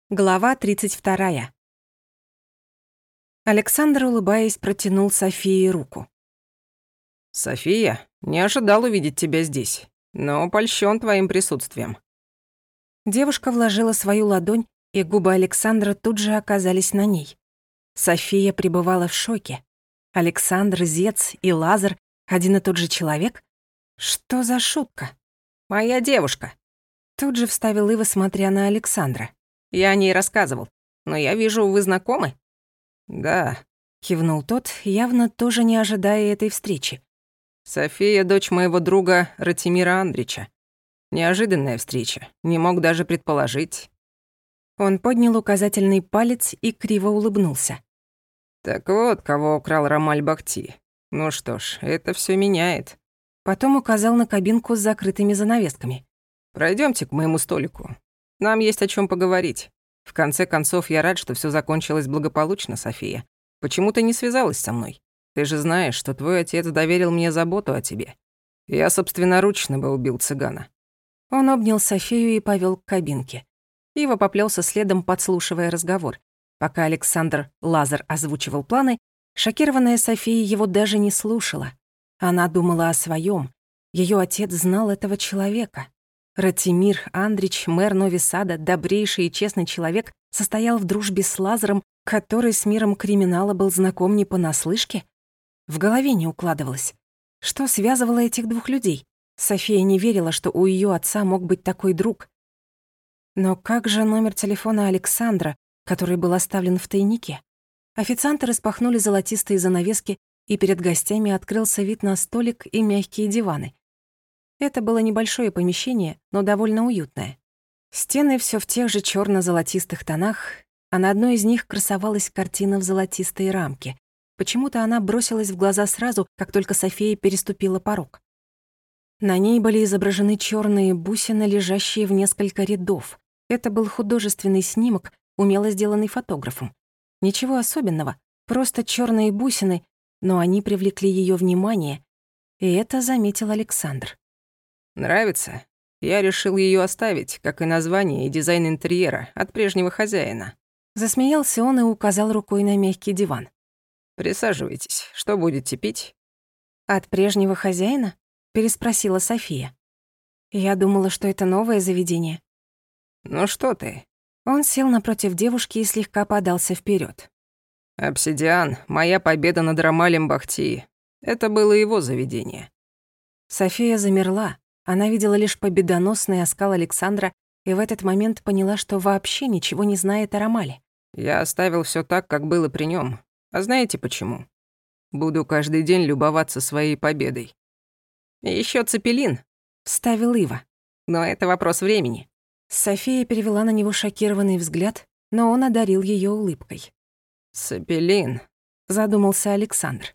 Глава 32. Александр, улыбаясь, протянул Софии руку. «София, не ожидал увидеть тебя здесь, но польщен твоим присутствием». Девушка вложила свою ладонь, и губы Александра тут же оказались на ней. София пребывала в шоке. Александр, Зец и Лазар — один и тот же человек? Что за шутка? «Моя девушка», Тут же вставил Ива, смотря на Александра. я о ней рассказывал, но я вижу, вы знакомы?» «Да, Кивнул тот, явно тоже не ожидая этой встречи. София — дочь моего друга Ратимира Андрича. Неожиданная встреча, не мог даже предположить». Он поднял указательный палец и криво улыбнулся. «Так вот, кого украл Рамаль Бахти. Ну что ж, это все меняет. Потом указал на кабинку с закрытыми занавесками. Пройдемте к моему столику. Нам есть о чем поговорить. В конце концов, я рад, что все закончилось благополучно, София. Почему ты не связалась со мной? Ты же знаешь, что твой отец доверил мне заботу о тебе. Я собственноручно бы убил цыгана». Он обнял Софию и повел к кабинке. Ива поплелся следом, подслушивая разговор. Пока Александр Лазар озвучивал планы, шокированная София его даже не слушала. Она думала о своем. Ее отец знал этого человека. Ратимир Андрич, мэр Нови Сада, добрейший и честный человек, состоял в дружбе с Лазаром, который с миром криминала был знаком не понаслышке. В голове не укладывалось. Что связывало этих двух людей? София не верила, что у ее отца мог быть такой друг. Но как же номер телефона Александра, который был оставлен в тайнике? Официанты распахнули золотистые занавески, и перед гостями открылся вид на столик и мягкие диваны. Это было небольшое помещение, но довольно уютное. Стены все в тех же черно-золотистых тонах, а на одной из них красовалась картина в золотистой рамке. Почему-то она бросилась в глаза сразу, как только София переступила порог. На ней были изображены черные бусины, лежащие в несколько рядов. Это был художественный снимок, умело сделанный фотографом. Ничего особенного, просто черные бусины, но они привлекли ее внимание, и это заметил Александр. «Нравится? Я решил ее оставить, как и название и дизайн интерьера от прежнего хозяина». Засмеялся он и указал рукой на мягкий диван. «Присаживайтесь. Что будете пить?» «От прежнего хозяина?» — переспросила София. «Я думала, что это новое заведение». «Ну что ты?» Он сел напротив девушки и слегка подался вперед. «Обсидиан, моя победа над Рамалем Бахти. Это было его заведение». София замерла. Она видела лишь победоносный оскал Александра и в этот момент поняла, что вообще ничего не знает о Рамале. Я оставил все так, как было при нем. А знаете почему? Буду каждый день любоваться своей победой. И ещё Цепелин, Вставил Ива. но это вопрос времени. София перевела на него шокированный взгляд, но он одарил ее улыбкой. Цепелин. Задумался Александр.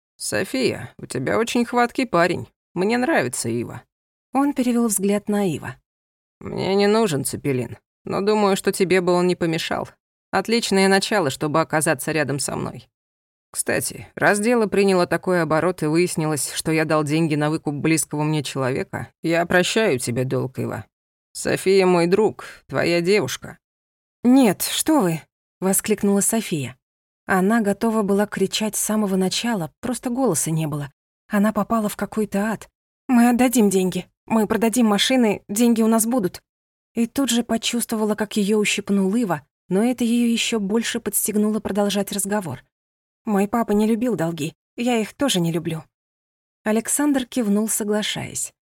София, у тебя очень хваткий парень. Мне нравится Ива. Он перевел взгляд на Ива. Мне не нужен Цепелин, но думаю, что тебе бы он не помешал. Отличное начало, чтобы оказаться рядом со мной. Кстати, раз дело приняло такой оборот и выяснилось, что я дал деньги на выкуп близкого мне человека, я прощаю тебе долг, Ива. София мой друг, твоя девушка. «Нет, что вы!» — воскликнула София. Она готова была кричать с самого начала, просто голоса не было. Она попала в какой-то ад. «Мы отдадим деньги. Мы продадим машины, деньги у нас будут». И тут же почувствовала, как ее ущипнул Ива, но это ее еще больше подстегнуло продолжать разговор. «Мой папа не любил долги. Я их тоже не люблю». Александр кивнул, соглашаясь.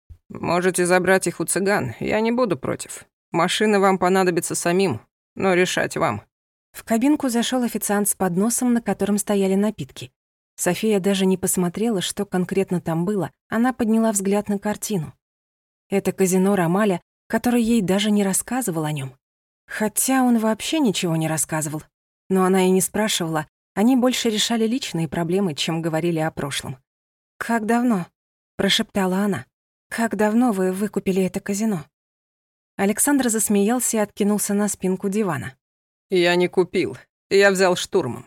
Можете забрать их у цыган, я не буду против. Машины вам понадобятся самим, но решать вам. В кабинку зашел официант с подносом, на котором стояли напитки. София даже не посмотрела, что конкретно там было, она подняла взгляд на картину. Это казино Рамаля, который ей даже не рассказывал о нем. Хотя он вообще ничего не рассказывал. Но она и не спрашивала, они больше решали личные проблемы, чем говорили о прошлом. «Как давно?» — прошептала она. «Как давно вы выкупили это казино?» Александр засмеялся и откинулся на спинку дивана. Я не купил, я взял штурмом.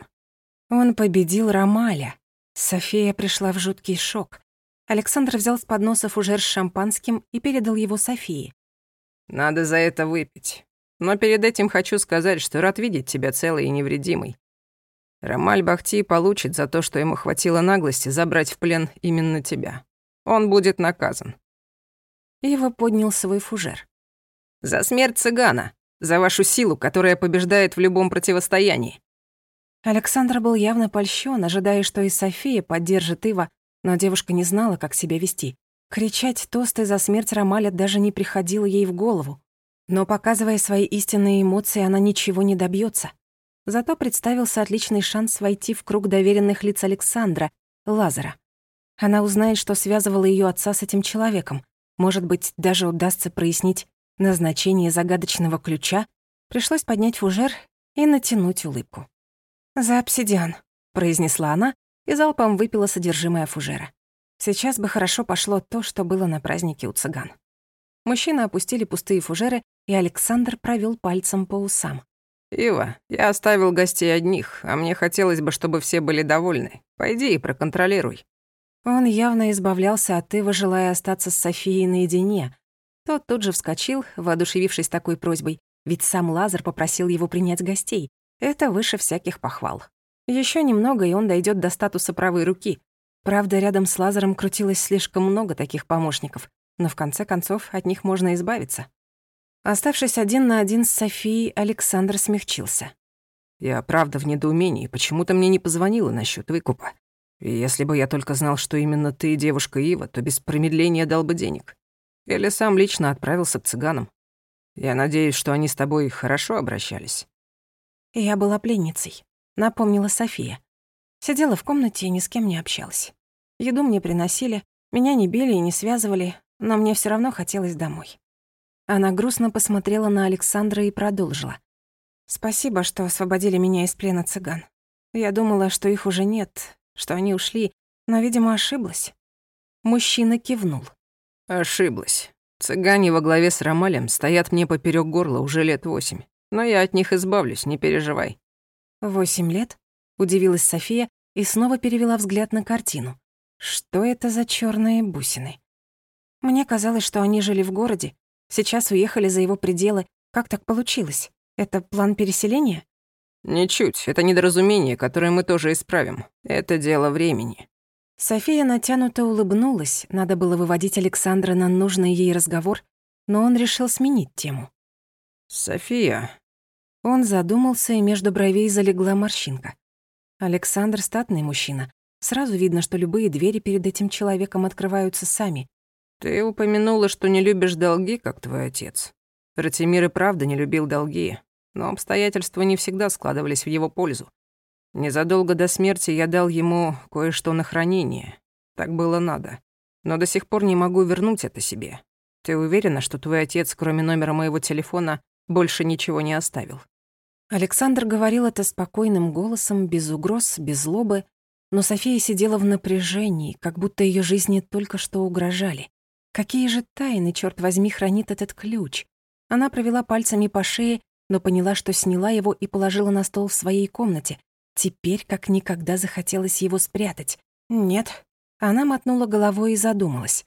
Он победил Рамаля. София пришла в жуткий шок. Александр взял с подноса фужер с шампанским и передал его Софии. Надо за это выпить. Но перед этим хочу сказать, что рад видеть тебя целой и невредимой. Рамаль Бахти получит за то, что ему хватило наглости забрать в плен именно тебя. Он будет наказан». Ива поднял свой фужер. «За смерть цыгана! За вашу силу, которая побеждает в любом противостоянии!» Александр был явно польщен, ожидая, что и София поддержит Ива, но девушка не знала, как себя вести. Кричать тосты за смерть Рамаля даже не приходило ей в голову. Но, показывая свои истинные эмоции, она ничего не добьется. Зато представился отличный шанс войти в круг доверенных лиц Александра, Лазара. Она узнает, что связывало ее отца с этим человеком. Может быть, даже удастся прояснить назначение загадочного ключа. Пришлось поднять фужер и натянуть улыбку. «За обсидиан», — произнесла она и залпом выпила содержимое фужера. Сейчас бы хорошо пошло то, что было на празднике у цыган. Мужчины опустили пустые фужеры, и Александр провел пальцем по усам. «Ива, я оставил гостей одних, а мне хотелось бы, чтобы все были довольны. Пойди и проконтролируй». Он явно избавлялся от Ивы, желая остаться с Софией наедине. Тот тут же вскочил, воодушевившись такой просьбой, ведь сам Лазар попросил его принять гостей. Это выше всяких похвал. Еще немного, и он дойдет до статуса правой руки. Правда, рядом с Лазаром крутилось слишком много таких помощников, но в конце концов от них можно избавиться. Оставшись один на один с Софией, Александр смягчился. «Я правда в недоумении, почему ты мне не позвонила насчет выкупа? И если бы я только знал, что именно ты девушка Ива, то без промедления дал бы денег. Или сам лично отправился к цыганам. Я надеюсь, что они с тобой хорошо обращались». «Я была пленницей», — напомнила София. Сидела в комнате и ни с кем не общалась. Еду мне приносили, меня не били и не связывали, но мне все равно хотелось домой. Она грустно посмотрела на Александра и продолжила. «Спасибо, что освободили меня из плена цыган. Я думала, что их уже нет, что они ушли, но, видимо, ошиблась». Мужчина кивнул. «Ошиблась. Цыгане во главе с Рамалем стоят мне поперёк горла уже лет 8. Но я от них избавлюсь, не переживай». 8 лет?» — удивилась София и снова перевела взгляд на картину. «Что это за чёрные бусины?» «Мне казалось, что они жили в городе. Сейчас уехали за его пределы. Как так получилось? Это план переселения?» «Ничуть. Это недоразумение, которое мы тоже исправим. Это дело времени». София натянуто улыбнулась. Надо было выводить Александра на нужный ей разговор, но он решил сменить тему. «София...» Он задумался, и между бровей залегла морщинка. Александр — статный мужчина. Сразу видно, что любые двери перед этим человеком открываются сами. «Ты упомянула, что не любишь долги, как твой отец. Ратимир и правда не любил долги, но обстоятельства не всегда складывались в его пользу. Незадолго до смерти я дал ему кое-что на хранение. Так было надо. Но до сих пор не могу вернуть это себе. Ты уверена, что твой отец, кроме номера моего телефона, больше ничего не оставил?» Александр говорил это спокойным голосом, без угроз, без злобы, но София сидела в напряжении, как будто ее жизни только что угрожали. Какие же тайны, черт возьми, хранит этот ключ? Она провела пальцами по шее, но поняла, что сняла его и положила на стол в своей комнате. Теперь как никогда захотелось его спрятать. Нет. Она мотнула головой и задумалась.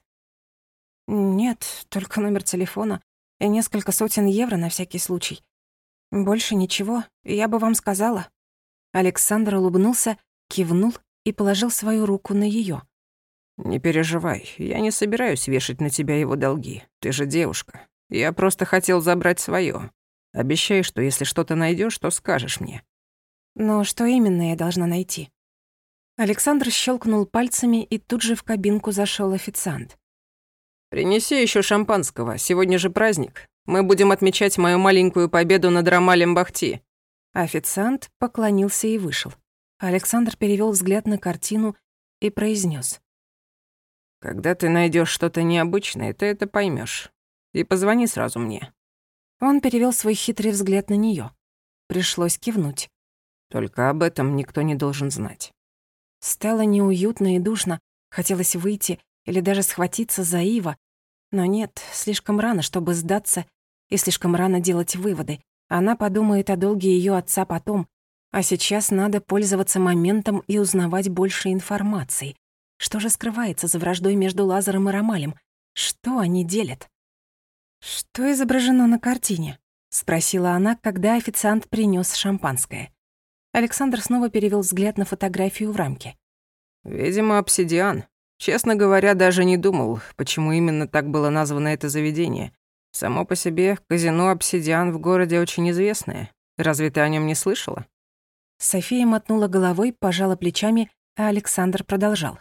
Нет, только номер телефона и несколько сотен евро на всякий случай. Больше ничего, я бы вам сказала. Александр улыбнулся, кивнул и положил свою руку на её. «Не переживай, я не собираюсь вешать на тебя его долги. Ты же девушка. Я просто хотел забрать своё. Обещай, что если что-то найдёшь, то скажешь мне». Но что именно я должна найти? Александр щелкнул пальцами, и тут же в кабинку зашёл официант. «Принеси ещё шампанского, сегодня же праздник. Мы будем отмечать мою маленькую победу над Рамалем Бахти». Официант поклонился и вышел. Александр перевёл взгляд на картину и произнёс: «Когда ты найдёшь что-то необычное, ты это поймёшь. И позвони сразу мне». Он перевёл свой хитрый взгляд на неё. Пришлось кивнуть. «Только об этом никто не должен знать». Стало неуютно и душно. Хотелось выйти или даже схватиться за Ива. Но нет, слишком рано, чтобы сдаться, и слишком рано делать выводы. Она подумает о долге её отца потом. А сейчас надо пользоваться моментом и узнавать больше информации. Что же скрывается за враждой между Лазаром и Рамалем? Что они делят? Что изображено на картине? — спросила она, когда официант принёс шампанское. Александр снова перевёл взгляд на фотографию в рамке. «Видимо, обсидиан. Честно говоря, даже не думал, почему именно так было названо это заведение. Само по себе казино «Обсидиан» в городе очень известное. Разве ты о нём не слышала?» София мотнула головой, пожала плечами, а Александр продолжал.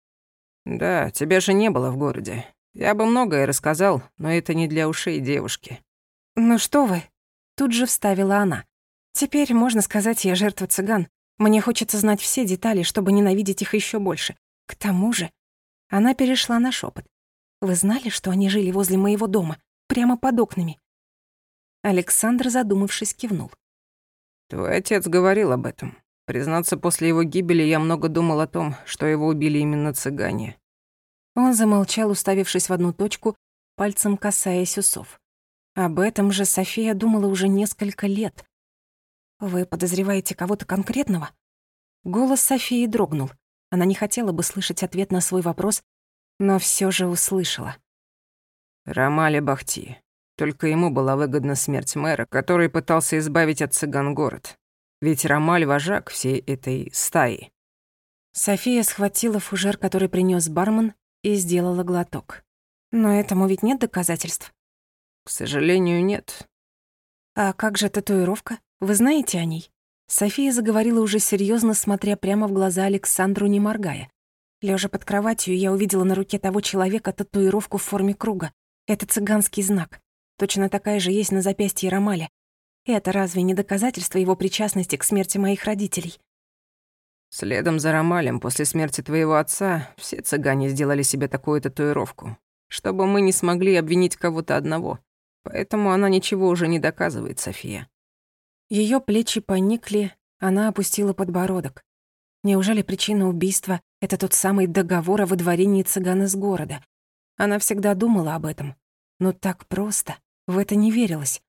«Да, тебя же не было в городе. Я бы многое рассказал, но это не для ушей девушки». «Ну что вы?» — тут же вставила она. «Теперь, можно сказать, я жертва цыган. Мне хочется знать все детали, чтобы ненавидеть их ещё больше. К тому же...» Она перешла на шёпот. «Вы знали, что они жили возле моего дома? Прямо под окнами?» Александр, задумавшись, кивнул. «Твой отец говорил об этом. Признаться, после его гибели я много думал о том, что его убили именно цыгане». Он замолчал, уставившись в одну точку, пальцем касаясь усов. Об этом же София думала уже несколько лет. «Вы подозреваете кого-то конкретного?» Голос Софии дрогнул. Она не хотела бы слышать ответ на свой вопрос, но всё же услышала. Рамали Бахти. Только ему была выгодна смерть мэра, который пытался избавить от цыган город. Ведь Рамаль — вожак всей этой стаи. София схватила фужер, который принёс бармен, и сделала глоток. Но этому ведь нет доказательств. К сожалению, нет. А как же татуировка? Вы знаете о ней? София заговорила уже серьёзно, смотря прямо в глаза Александру, не моргая. Лежа под кроватью, я увидела на руке того человека татуировку в форме круга. Это цыганский знак. Точно такая же есть на запястье Рамаля. Это разве не доказательство его причастности к смерти моих родителей? Следом за Рамалем после смерти твоего отца все цыгане сделали себе такую татуировку, чтобы мы не смогли обвинить кого-то одного. Поэтому она ничего уже не доказывает, София. Её плечи поникли, она опустила подбородок. Неужели причина убийства — это тот самый договор о выдворении цыган из города? Она всегда думала об этом. Но так просто, в это не верилось.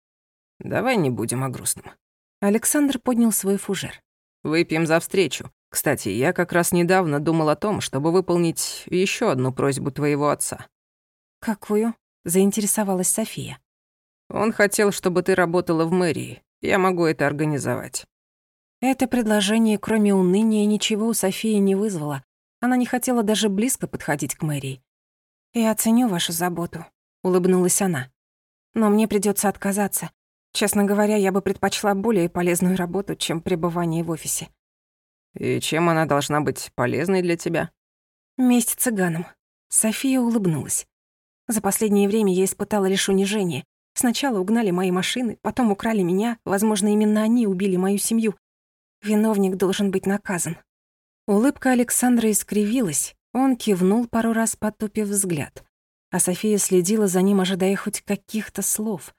Давай не будем о грустном. Александр поднял свой фужер. Выпьем за встречу. Кстати, я как раз недавно думал о том, чтобы выполнить ещё одну просьбу твоего отца. «Какую?» — заинтересовалась София. Он хотел, чтобы ты работала в мэрии. Я могу это организовать. Это предложение, кроме уныния, ничего у Софии не вызвало. Она не хотела даже близко подходить к мэрии. «Я оценю вашу заботу», — улыбнулась она. «Но мне придётся отказаться. Честно говоря, я бы предпочла более полезную работу, чем пребывание в офисе». И чем она должна быть полезной для тебя? «Месть цыганам». София улыбнулась. «За последнее время я испытала лишь унижение. Сначала угнали мои машины, потом украли меня. Возможно, именно они убили мою семью. Виновник должен быть наказан». Улыбка Александра искривилась. Он кивнул пару раз, потупив взгляд. А София следила за ним, ожидая хоть каких-то слов.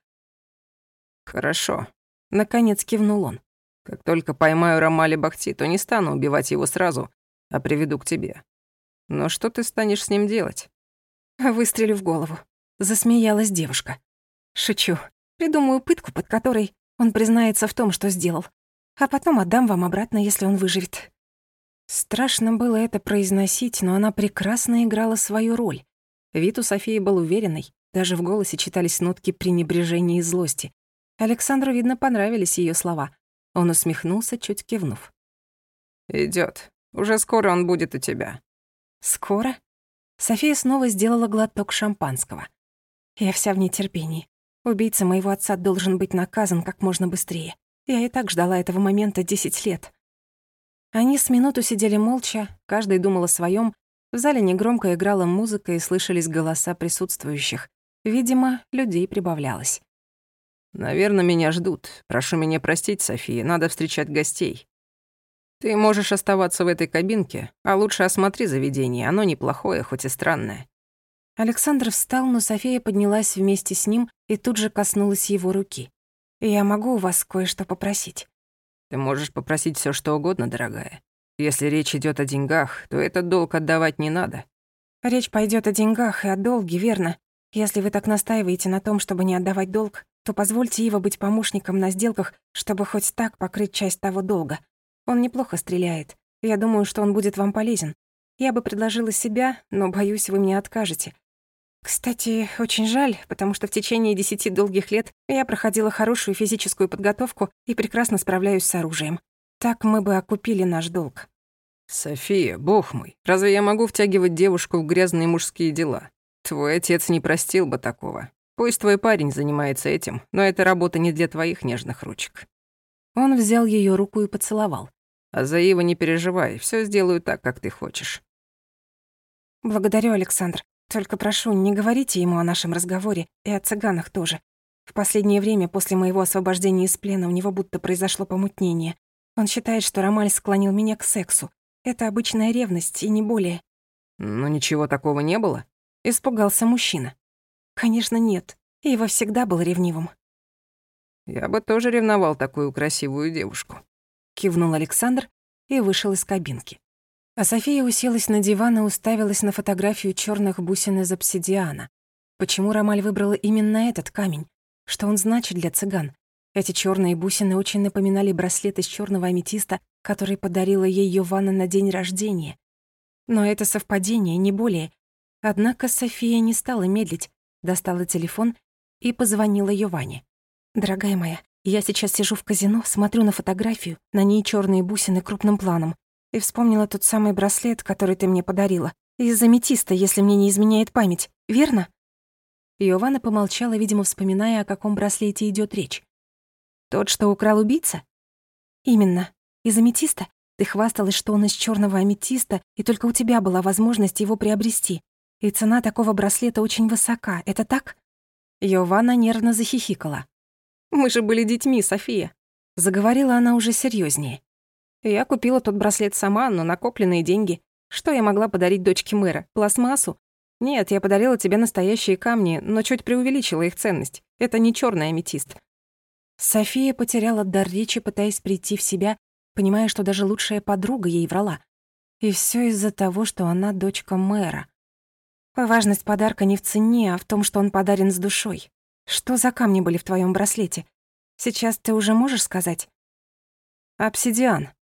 Хорошо. Наконец кивнул он. Как только поймаю Рамали Бахти, то не стану убивать его сразу, а приведу к тебе. Но что ты станешь с ним делать? Выстрелю в голову. Засмеялась девушка. Шучу. Придумаю пытку, под которой он признается в том, что сделал. А потом отдам вам обратно, если он выживет. Страшно было это произносить, но она прекрасно играла свою роль. Вид у Софии был уверенный, даже в голосе читались нотки пренебрежения и злости. Александру, видно, понравились её слова. Он усмехнулся, чуть кивнув. Идёт. Уже скоро он будет у тебя. «Скоро?» София снова сделала глоток шампанского. «Я вся в нетерпении. Убийца моего отца должен быть наказан как можно быстрее. Я и так ждала этого момента 10 лет». Они с минуту сидели молча, каждый думал о своём. В зале негромко играла музыка и слышались голоса присутствующих. Видимо, людей прибавлялось. Наверное, меня ждут. Прошу меня простить, София, надо встречать гостей. Ты можешь оставаться в этой кабинке, а лучше осмотри заведение, оно неплохое, хоть и странное. Александр встал, но София поднялась вместе с ним и тут же коснулась его руки. «Я могу у вас кое-что попросить?» Ты можешь попросить всё, что угодно, дорогая. Если речь идёт о деньгах, то этот долг отдавать не надо. Речь пойдёт о деньгах и о долге, верно? Если вы так настаиваете на том, чтобы не отдавать долг, то позвольте Ива быть помощником на сделках, чтобы хоть так покрыть часть того долга. Он неплохо стреляет. Я думаю, что он будет вам полезен. Я бы предложила себя, но, боюсь, вы мне откажете. Кстати, очень жаль, потому что в течение 10 долгих лет я проходила хорошую физическую подготовку и прекрасно справляюсь с оружием. Так мы бы окупили наш долг. София, бог мой, разве я могу втягивать девушку в грязные мужские дела? Твой отец не простил бы такого. Пусть твой парень занимается этим, но эта работа не для твоих нежных ручек. Он взял ее руку и поцеловал. А за Ива не переживай, все сделаю так, как ты хочешь. Благодарю, Александр. Только прошу, не говорите ему о нашем разговоре и о цыганах тоже. В последнее время, после моего освобождения из плена, у него будто произошло помутнение. Он считает, что Ромаль склонил меня к сексу. Это обычная ревность, и не более. Но ничего такого не было? Испугался мужчина. Конечно, нет. Ива всегда был ревнивым. Я бы тоже ревновал такую красивую девушку. Кивнул Александр и вышел из кабинки. А София уселась на диван и уставилась на фотографию чёрных бусин из обсидиана. Почему Ромаль выбрала именно этот камень? Что он значит для цыган? Эти чёрные бусины очень напоминали браслет из чёрного аметиста, который подарила ей Йованна на день рождения. Но это совпадение, не более. Однако София не стала медлить, достала телефон и позвонила Йоване. «Дорогая моя, я сейчас сижу в казино, смотрю на фотографию, на ней чёрные бусины крупным планом. И вспомнила тот самый браслет, который ты мне подарила. Из аметиста, если мне не изменяет память, верно?» Йована помолчала, видимо, вспоминая, о каком браслете идёт речь. «Тот, что украл убийца?» «Именно. Из аметиста? Ты хвасталась, что он из чёрного аметиста, и только у тебя была возможность его приобрести. И цена такого браслета очень высока, это так?» Йована нервно захихикала. «Мы же были детьми, София», — заговорила она уже серьёзнее. «Я купила тот браслет сама, но накопленные деньги. Что я могла подарить дочке мэра? Пластмассу? Нет, я подарила тебе настоящие камни, но чуть преувеличила их ценность. Это не чёрный аметист». София потеряла дар речи, пытаясь прийти в себя, понимая, что даже лучшая подруга ей врала. И всё из-за того, что она дочка мэра. Важность подарка не в цене, а в том, что он подарен с душой. Что за камни были в твоём браслете? Сейчас ты уже можешь сказать? Обсидиан.